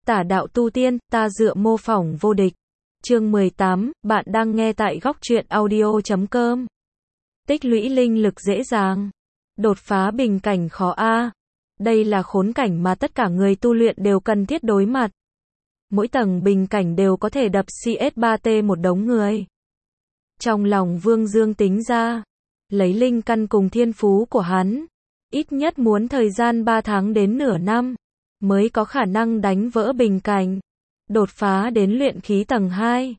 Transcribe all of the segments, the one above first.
Tả đạo tu tiên, ta dựa mô phỏng vô địch. Chương 18, bạn đang nghe tại góc truyện audio.com. Tích lũy linh lực dễ dàng. Đột phá bình cảnh khó a. Đây là khốn cảnh mà tất cả người tu luyện đều cần thiết đối mặt. Mỗi tầng bình cảnh đều có thể đập CS3T một đống người. Trong lòng Vương Dương tính ra, lấy linh căn cùng thiên phú của hắn, ít nhất muốn thời gian 3 tháng đến nửa năm, mới có khả năng đánh vỡ bình cảnh, đột phá đến luyện khí tầng 2.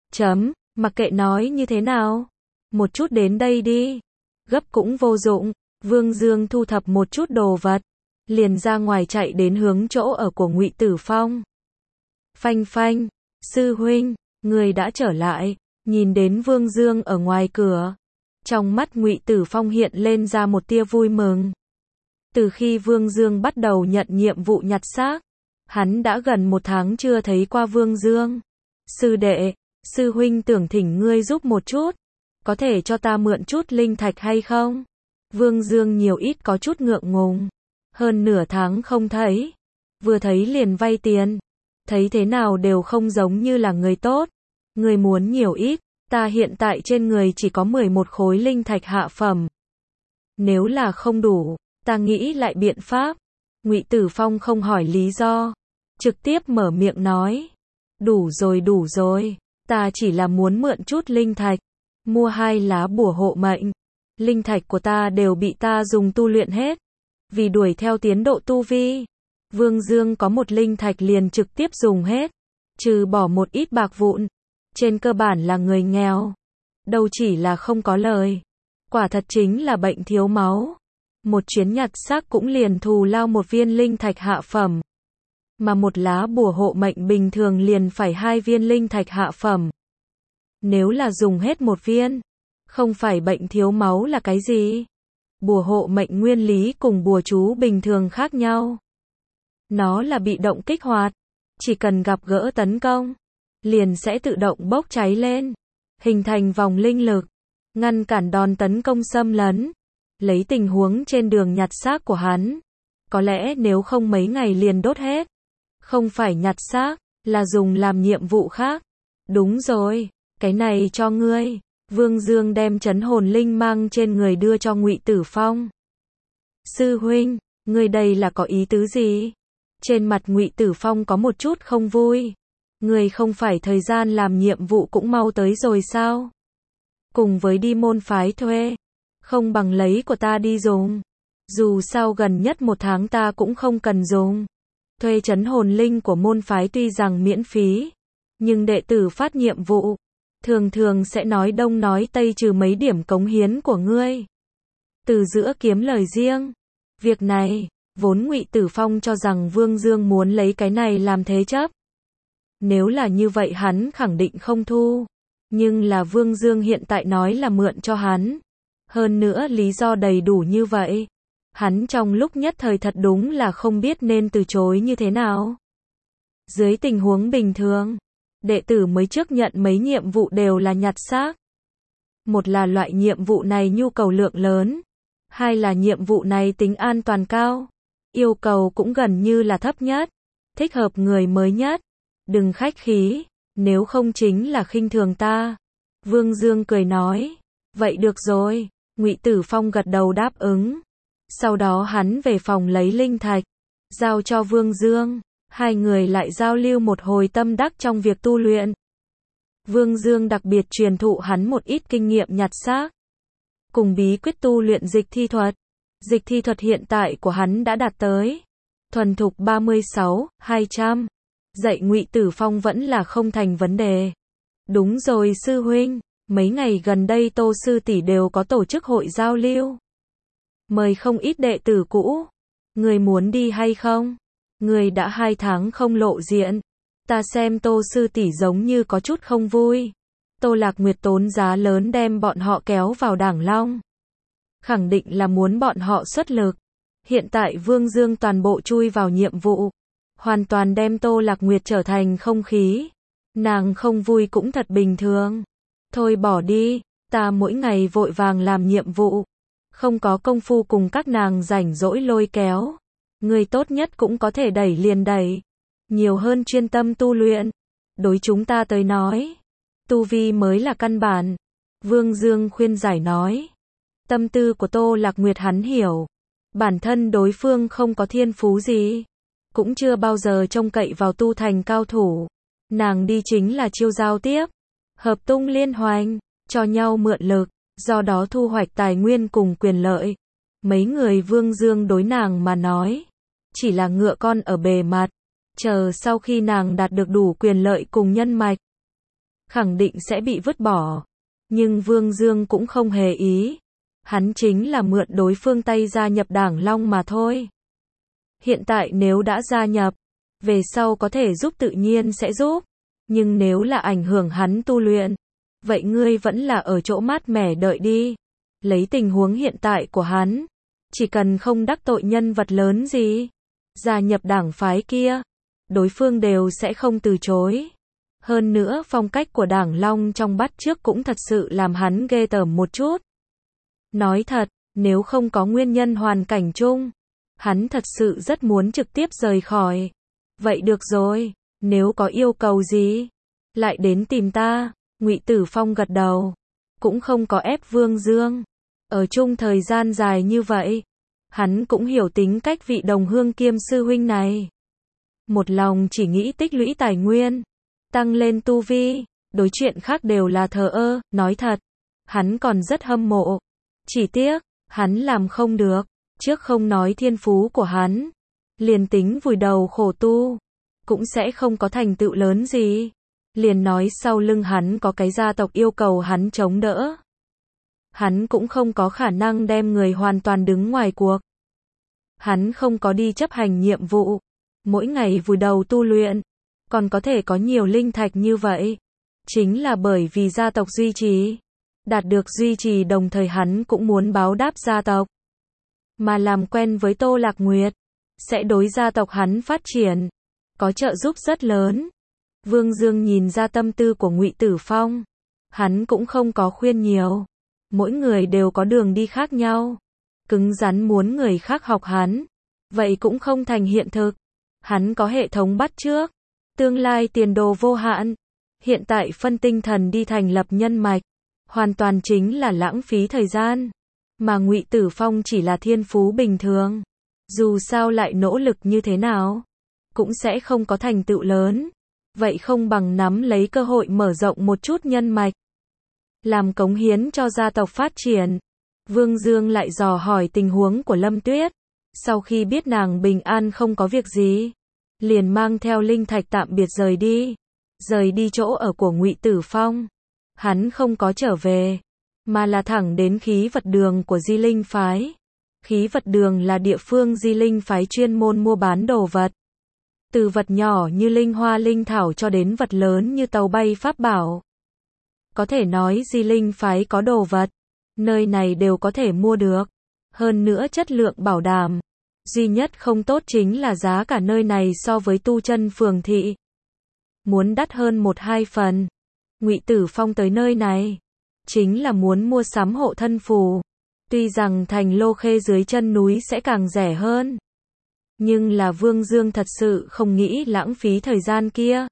Mặc kệ nói như thế nào, một chút đến đây đi. Gấp cũng vô dụng, Vương Dương thu thập một chút đồ vật, liền ra ngoài chạy đến hướng chỗ ở của Ngụy Tử Phong. Phanh phanh, sư huynh, người đã trở lại. Nhìn đến Vương Dương ở ngoài cửa, trong mắt Ngụy Tử Phong hiện lên ra một tia vui mừng. Từ khi Vương Dương bắt đầu nhận nhiệm vụ nhặt xác, hắn đã gần 1 tháng chưa thấy qua Vương Dương. Sư đệ, sư huynh tưởng thỉnh ngươi giúp một chút, có thể cho ta mượn chút linh thạch hay không? Vương Dương nhiều ít có chút ngượng ngùng, hơn nửa tháng không thấy, vừa thấy liền vay tiền, thấy thế nào đều không giống như là người tốt. Người muốn nhiều ít, ta hiện tại trên người chỉ có 11 khối linh thạch hạ phẩm. Nếu là không đủ, ta nghĩ lại biện pháp. Ngụy Tử Phong không hỏi lý do, trực tiếp mở miệng nói. Đủ rồi, ta chỉ là muốn mượn chút linh thạch, mua 2 lá bùa hộ mệnh. Linh thạch của ta đều bị ta dùng tu luyện hết, vì đuổi theo tiến độ tu vi. Vương Dương có 1 linh thạch liền trực tiếp dùng hết, trừ bỏ một ít bạc vụn. Trên cơ bản là người nghèo, đâu chỉ là không có lời, quả thật chính là bệnh thiếu máu. Một chuyến nhặt xác cũng liền thù lao 1 viên linh thạch hạ phẩm, mà 1 lá bùa hộ mệnh bình thường liền phải 2 viên linh thạch hạ phẩm. Nếu là dùng hết 1 viên, không phải bệnh thiếu máu là cái gì? Bùa hộ mệnh nguyên lý cùng bùa chú bình thường khác nhau. Nó là bị động kích hoạt, chỉ cần gặp gỡ tấn công, liền sẽ tự động bốc cháy lên, hình thành vòng linh lực, ngăn cản đòn tấn công xâm lấn. Lấy tình huống trên đường nhặt xác của hắn, có lẽ nếu không mấy ngày liền đốt hết. Không phải nhặt xác, là dùng làm nhiệm vụ khác. Đúng rồi, cái này cho ngươi. Vương Dương đem trấn hồn linh mang trên người đưa cho Ngụy Tử Phong. Sư huynh, ngươi đây là có ý tứ gì? Trên mặt Ngụy Tử Phong có một chút không vui. Người không phải thời gian làm nhiệm vụ cũng mau tới rồi sao? Cùng với đi môn phái thuê, không bằng lấy của ta đi dùng. Dù sao gần nhất 1 tháng ta cũng không cần dùng. Thuê trấn hồn linh của môn phái tuy rằng miễn phí, nhưng đệ tử phát nhiệm vụ, thường sẽ nói đông nói tây trừ mấy điểm cống hiến của ngươi. Từ giữa kiếm lời riêng. Việc này, vốn Ngụy Tử Phong cho rằng Vương Dương muốn lấy cái này làm thế chấp. Nếu là như vậy hắn khẳng định không thu. Nhưng là Vương Dương hiện tại nói là mượn cho hắn. Hơn nữa lý do đầy đủ như vậy. Hắn trong lúc nhất thời thật đúng là không biết nên từ chối như thế nào. Dưới tình huống bình thường, đệ tử mới trước nhận mấy nhiệm vụ đều là nhặt xác. Một là loại nhiệm vụ này nhu cầu lượng lớn. 2 là nhiệm vụ này tính an toàn cao. Yêu cầu cũng gần như là thấp nhất. Thích hợp người mới nhất. Đừng khách khí, nếu không chính là khinh thường ta. Vương Dương cười nói. Vậy được rồi, Ngụy Tử Phong gật đầu đáp ứng. Sau đó hắn về phòng lấy linh thạch, giao cho Vương Dương. 2 người lại giao lưu một hồi tâm đắc trong việc tu luyện. Vương Dương đặc biệt truyền thụ hắn một ít kinh nghiệm nhặt xác, cùng bí quyết tu luyện dịch thi thuật. Dịch thi thuật hiện tại của hắn đã đạt tới thuần thục 36/200. Dạy Ngụy Tử Phong vẫn là không thành vấn đề. Đúng rồi sư huynh, mấy ngày gần đây Tô sư tỷ đều có tổ chức hội giao lưu, mời không ít đệ tử cũ. Người muốn đi hay không? Người đã 2 tháng không lộ diện, ta xem Tô sư tỷ giống như có chút không vui. Tô Lạc Nguyệt tốn giá lớn đem bọn họ kéo vào Đảng Long, khẳng định là muốn bọn họ xuất lực. Hiện tại Vương Dương toàn bộ chui vào nhiệm vụ, hoàn toàn đem Tô Lạc Nguyệt trở thành không khí. Nàng không vui cũng thật bình thường. Thôi bỏ đi, ta mỗi ngày vội vàng làm nhiệm vụ, không có công phu cùng các nàng rảnh rỗi lôi kéo. Người tốt nhất cũng có thể đẩy liền đẩy. nhiều hơn chuyên tâm tu luyện. Đối chúng ta tới nói, tu vi mới là căn bản. Vương Dương khuyên giải nói. Tâm tư của Tô Lạc Nguyệt hắn hiểu. Bản thân đối phương không có thiên phú gì, cũng chưa bao giờ trông cậy vào tu thành cao thủ. Nàng đi chính là chiêu giao tiếp, hợp tung liên hoành, cho nhau mượn lực, do đó thu hoạch tài nguyên cùng quyền lợi. Mấy người Vương Dương đối nàng mà nói, chỉ là ngựa con ở bề mặt, chờ sau khi nàng đạt được đủ quyền lợi cùng nhân mạch, khẳng định sẽ bị vứt bỏ. Nhưng Vương Dương cũng không hề ý, hắn chính là mượn đối phương tay gia nhập Đảng Long mà thôi. Hiện tại nếu đã gia nhập, về sau có thể giúp tự nhiên sẽ giúp, nhưng nếu là ảnh hưởng hắn tu luyện, vậy ngươi vẫn là ở chỗ mát mẻ đợi đi. Lấy tình huống hiện tại của hắn, chỉ cần không đắc tội nhân vật lớn gì, gia nhập đảng phái kia, đối phương đều sẽ không từ chối. Hơn nữa phong cách của Đảng Long trong bắt chước cũng thật sự làm hắn ghê tởm một chút. Nói thật, nếu không có nguyên nhân hoàn cảnh chung, hắn thật sự rất muốn trực tiếp rời khỏi. Vậy được rồi, nếu có yêu cầu gì, lại đến tìm ta. Ngụy Tử Phong gật đầu, cũng không có ép Vương Dương. Ở chung thời gian dài như vậy, hắn cũng hiểu tính cách vị đồng hương kiêm sư huynh này. Một lòng chỉ nghĩ tích lũy tài nguyên, tăng lên tu vi, đối chuyện khác đều là thờ ơ. Nói thật, hắn còn rất hâm mộ. Chỉ tiếc, hắn làm không được. Trước không nói thiên phú của hắn, liền tính vùi đầu khổ tu, cũng sẽ không có thành tựu lớn gì. Liền nói sau lưng hắn có cái gia tộc yêu cầu hắn chống đỡ, hắn cũng không có khả năng đem người hoàn toàn đứng ngoài cuộc. Hắn không có đi chấp hành nhiệm vụ, mỗi ngày vùi đầu tu luyện, còn có thể có nhiều linh thạch như vậy, chính là bởi vì gia tộc duy trì. Đạt được duy trì đồng thời hắn cũng muốn báo đáp gia tộc. Mà làm quen với Tô Lạc Nguyệt, sẽ đối gia tộc hắn phát triển có trợ giúp rất lớn. Vương Dương nhìn ra tâm tư của Ngụy Tử Phong, hắn cũng không có khuyên nhiều. Mỗi người đều có đường đi khác nhau, cứng rắn muốn người khác học hắn, vậy cũng không thành hiện thực. Hắn có hệ thống bắt chước, tương lai tiền đồ vô hạn. Hiện tại phân tinh thần đi thành lập nhân mạch, hoàn toàn chính là lãng phí thời gian. Mà Ngụy Tử Phong chỉ là thiên phú bình thường, dù sao lại nỗ lực như thế nào, cũng sẽ không có thành tựu lớn. Vậy không bằng nắm lấy cơ hội mở rộng một chút nhân mạch, làm cống hiến cho gia tộc phát triển. Vương Dương lại dò hỏi tình huống của Lâm Tuyết. Sau khi biết nàng bình an không có việc gì, liền mang theo linh thạch tạm biệt rời đi. Rời đi chỗ ở của Ngụy Tử Phong, hắn không có trở về, mà là thẳng đến khí vật đường của Di Linh Phái. Khí vật đường là địa phương Di Linh Phái chuyên môn mua bán đồ vật. Từ vật nhỏ như linh hoa linh thảo cho đến vật lớn như tàu bay pháp bảo. Có thể nói Di Linh Phái có đồ vật, nơi này đều có thể mua được. Hơn nữa chất lượng bảo đảm. Duy nhất không tốt chính là giá cả nơi này so với tu chân phường thị muốn đắt hơn 1-2 phần. Ngụy Tử Phong tới nơi này chính là muốn mua sắm hộ thân phù. Tuy rằng thành Lô Khê dưới chân núi sẽ càng rẻ hơn, nhưng là Vương Dương thật sự không nghĩ lãng phí thời gian kia.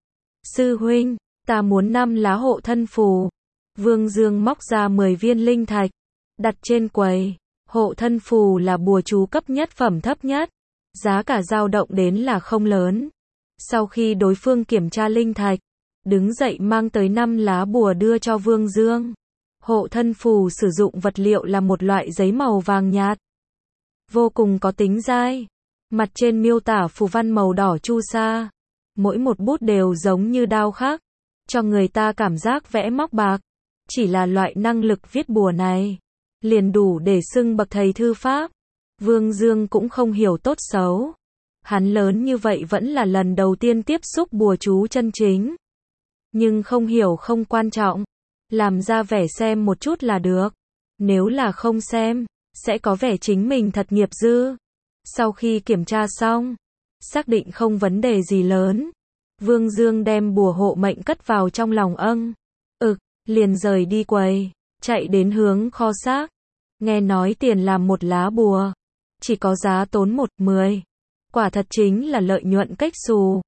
Sư huynh, ta muốn 5 lá hộ thân phù. Vương Dương móc ra 10 viên linh thạch, đặt trên quầy. Hộ thân phù là bùa chú cấp nhất phẩm thấp nhất, giá cả dao động đến là không lớn. Sau khi đối phương kiểm tra linh thạch, đứng dậy mang tới 5 lá bùa đưa cho Vương Dương. Hộ thân phù sử dụng vật liệu là một loại giấy màu vàng nhạt, vô cùng có tính dai. Mặt trên miêu tả phù văn màu đỏ chu sa, mỗi một bút đều giống như đao khắc, cho người ta cảm giác vẽ móc bạc. Chỉ là loại năng lực viết bùa này, liền đủ để xưng bậc thầy thư pháp. Vương Dương cũng không hiểu tốt xấu. Hắn lớn như vậy vẫn là lần đầu tiên tiếp xúc bùa chú chân chính. Nhưng không hiểu không quan trọng, làm ra vẻ xem một chút là được. Nếu là không xem, sẽ có vẻ chính mình thật nghiệp dư. Sau khi kiểm tra xong, xác định không vấn đề gì lớn, Vương Dương đem bùa hộ mệnh cất vào trong lòng liền rời đi quầy, chạy đến hướng kho xác. Nghe nói tiền làm một lá bùa chỉ có giá tốn 1-10, quả thật chính là lợi nhuận cách xù.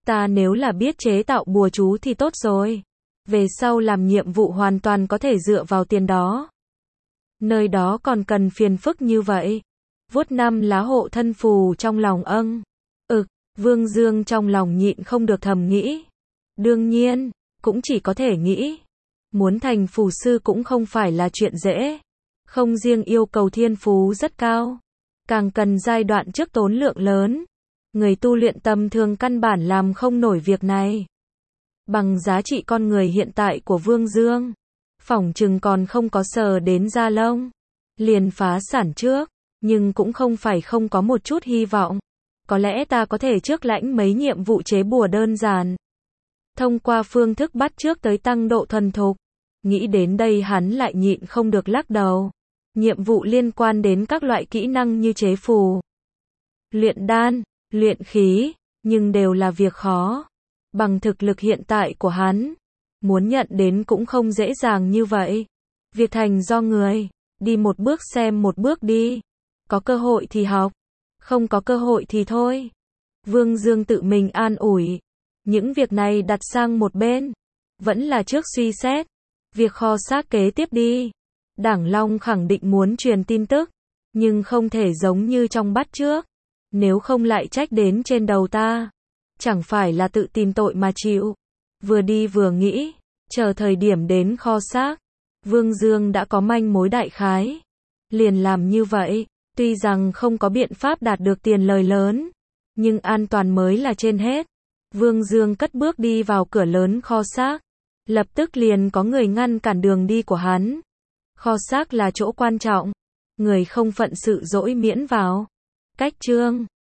Ta nếu là biết chế tạo bùa chú thì tốt rồi. Về sau làm nhiệm vụ hoàn toàn có thể dựa vào tiền đó. Nơi đó còn cần phiền phức như vậy. Vuốt 5 lá hộ thân phù trong lòng Vương Dương trong lòng nhịn không được thầm nghĩ. Đương nhiên, cũng chỉ có thể nghĩ. Muốn thành phù sư cũng không phải là chuyện dễ. Không riêng yêu cầu thiên phú rất cao, càng cần giai đoạn trước tốn lượng lớn. Người tu luyện tầm thường căn bản làm không nổi việc này. Bằng giá trị con người hiện tại của Vương Dương, phỏng chừng còn không có sờ đến da lông, liền phá sản trước, nhưng cũng không phải không có một chút hy vọng. Có lẽ ta có thể trước lãnh mấy nhiệm vụ chế bùa đơn giản, thông qua phương thức bắt chước tới tăng độ thuần thục. Nghĩ đến đây hắn lại nhịn không được lắc đầu. Nhiệm vụ liên quan đến các loại kỹ năng như chế phù, luyện đan, luyện khí, nhưng đều là việc khó. Bằng thực lực hiện tại của hắn, muốn nhận đến cũng không dễ dàng như vậy. Việc thành do người, đi một bước xem một bước đi. Có cơ hội thì học, không có cơ hội thì thôi. Vương Dương tự mình an ủi. Những việc này đặt sang một bên, vẫn là trước suy xét việc kho xác kế tiếp đi. Đảng Long khẳng định muốn truyền tin tức, nhưng không thể giống như trong bắt trước. Nếu không lại trách đến trên đầu ta, chẳng phải là tự tìm tội mà chịu. Vừa đi vừa nghĩ, chờ thời điểm đến kho xác, Vương Dương đã có manh mối đại khái. Liền làm như vậy, tuy rằng không có biện pháp đạt được tiền lời lớn, nhưng an toàn mới là trên hết. Vương Dương cất bước đi vào cửa lớn kho xác, lập tức liền có người ngăn cản đường đi của hắn. Kho xác là chỗ quan trọng, người không phận sự dỗi miễn vào. Cách chương